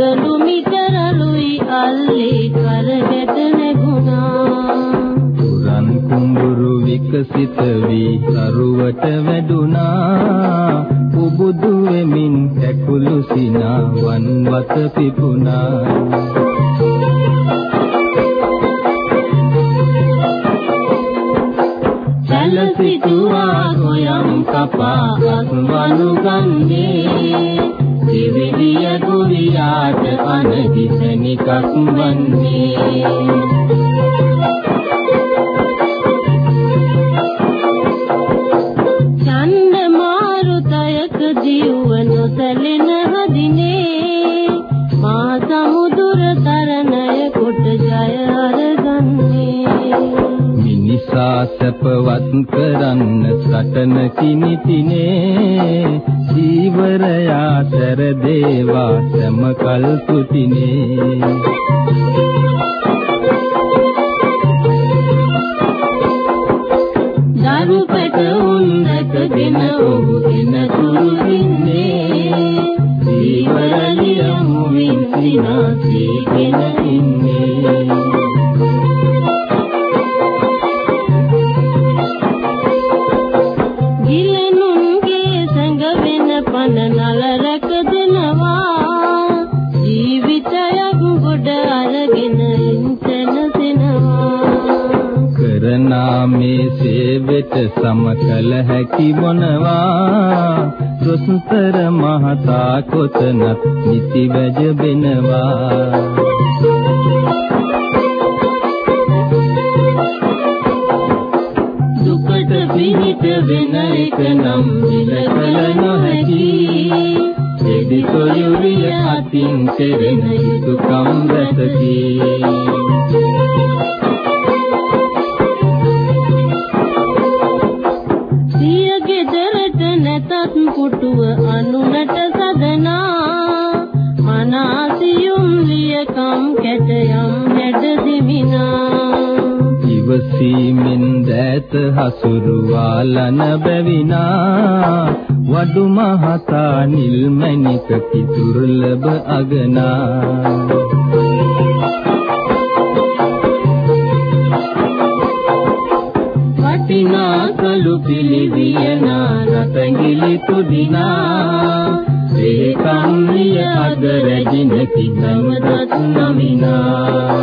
මිතරලුයි අල්ලේ කරගෙට නැගුණා. පුරන් කුඹුරු විකසිත වී කරුවට වැඩුණා. උබුදු වෙමින් ඇකුළු සිනා වන්වත පිපුණා. සිතුවා ගොයම් කපා අස්වනු ගන්නේ. දිවිලිය ගුරියාට අනදිසනිකක් වන්නේ. චන්ද මාරුතයක ජීවන සැලෙන හදිනේ. මා සමුදුර තරණය කොට ජය අරගන්නේ. මිනිසා සැපවත් කරන්න සටන කිනිතිනේ. ජීවරයා සැර දේවා සම කල් තුතිනේ. දරුපට උන්නකගෙන ඔහු දින තුරුදින්නේ. ජීවරලිය මුවින් සිනාසීගෙන ඉන්නේ. නලරක දෙනවා. ජීවිතයක් ගොඩ අරගෙන ඉන්සනසෙනවා. කරනා මේ සේවෙත සමකල හැකි මොනවා. දොස්තර මහතා කොතනත් නිති වැජ බෙනවා. දුකට පිහිට වෙන එක නම් විලකල නොහැකි. දෙවි සොයුරිය අතින් කෙරෙන යුතුකම් රැසකි. සිය ගෙදරට නැතත් පුටුව අනුනට සදනා. මනසියුම් ලියකම් කැටයම් හැඩ දෙමිනා. ඉවසීමෙන් දෑත හසුරුවාලන බැවිනා. වඩු මහතා නිල්මැණික කිතුරුලබ අගනා. වටිනා කළු පිළිවියනා රතැඟිලි තුදිනා. ඒකම්ලිය අද රැජින කිනමදත් නමිනා.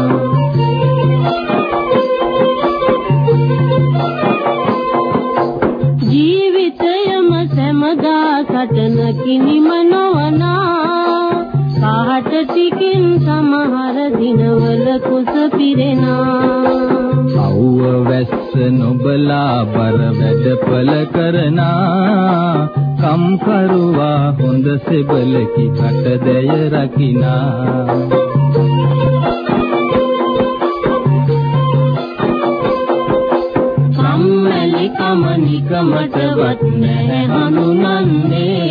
ජීවිතයම සැමදා සටන කිනිම නොවනා. කාට ටිකින් සමහර දිනවල කුස පිරෙනා. අවුව වැස්ස නොබලා බර වැඩපල කරනා. කම්කරුවා හොඳ සෙබලකි කටදැය රකිනා. කම්මැලි කම නිකමටවත් නැහැ හඳුනන්නේ.